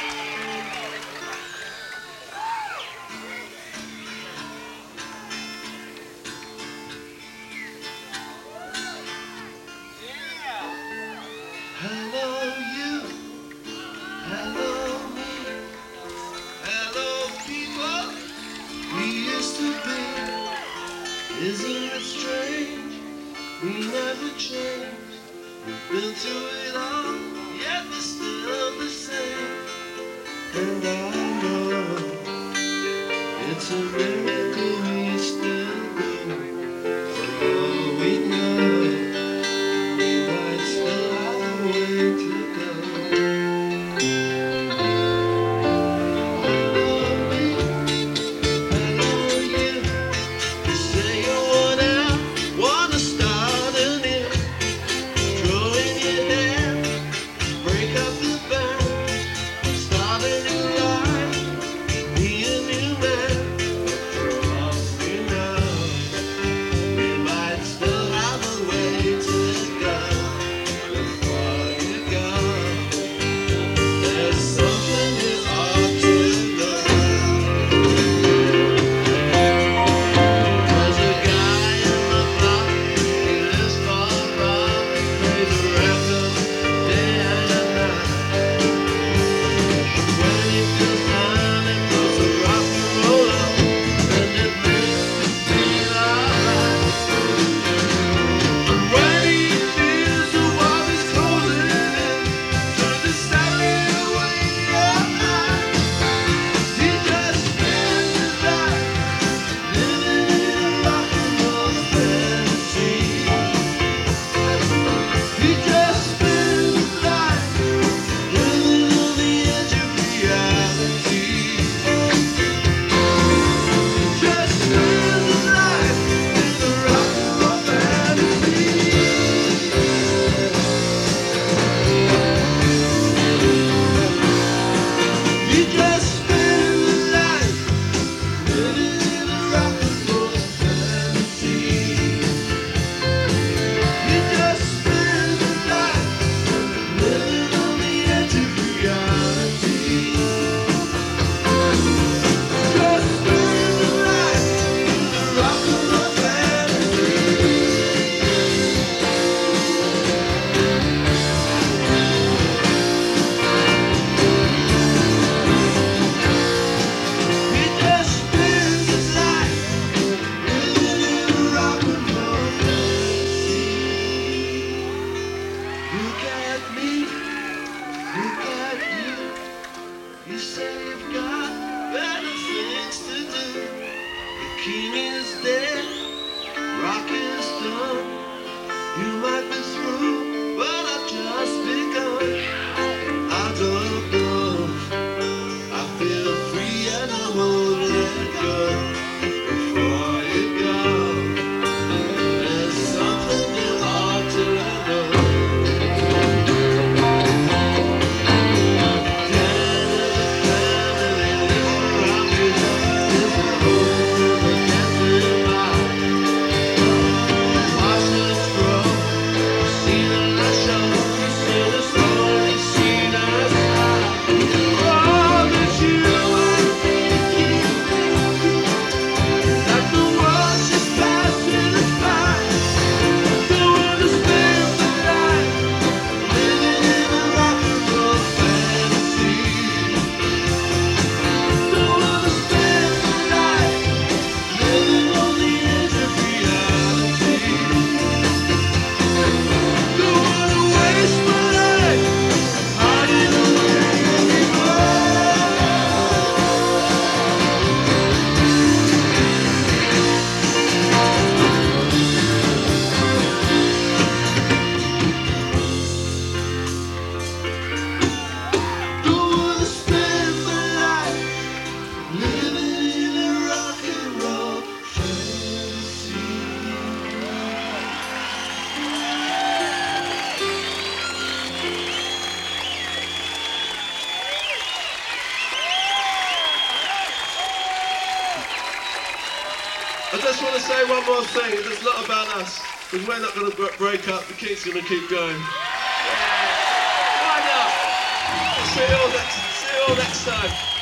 Hello you, hello me, hello people we used to be. Isn't it strange? We never changed. We've been through it all, yet we're still the same. And I know it's a miracle we still go. For all we know, we might still have a way to go. Hello me, hello you. You say you wanna start anew. Throw in your hand, break up the band, start a new life, be a new man. For all we know, we might still have a way to go. Before you go, there's something you ought to know. There's a guy in the block, he lives far from, plays a record day and night. When he feels down, he puts a rock and roll up, and it makes him feel alright. And when he feels the world is closing in, turn the stereo way up high. He just spends his life living in a rock and roll fantasy. He just spends his life living on the edge of reality. He just spends his life in a rock and roll fantasy. He just spends his life living in a rock and roll fantasy. He just spends his life living on the edge of reality. Just spends his life in a rock and roll fantasy. He just spends his life living in a rock and roll fantasy. Look at me, look at you. You say you've got better things to do. The king is dead, rock is done. You might be through, but I've just begun. I don't know. I feel free and I won't let go. Before you go, there's something you ought to know. Dan and the family live around you. There's a hope in the dancing light. Watch us grow, seen our show, seen us all, seen us high. Oh, that you and me keep thinking that the world just passing us by. Don't wanna spend the night living in a rock and roll fantasy. Don't wanna spend the night living on the edge of reality. Don't wanna waste my life hiding away anymore. Don't wanna spend my life living in a rock and roll fantasy. I just want to say one more thing. It's not about us, because we're not going to break up. The King's going to keep going. Why not? See you all next. See you all next time.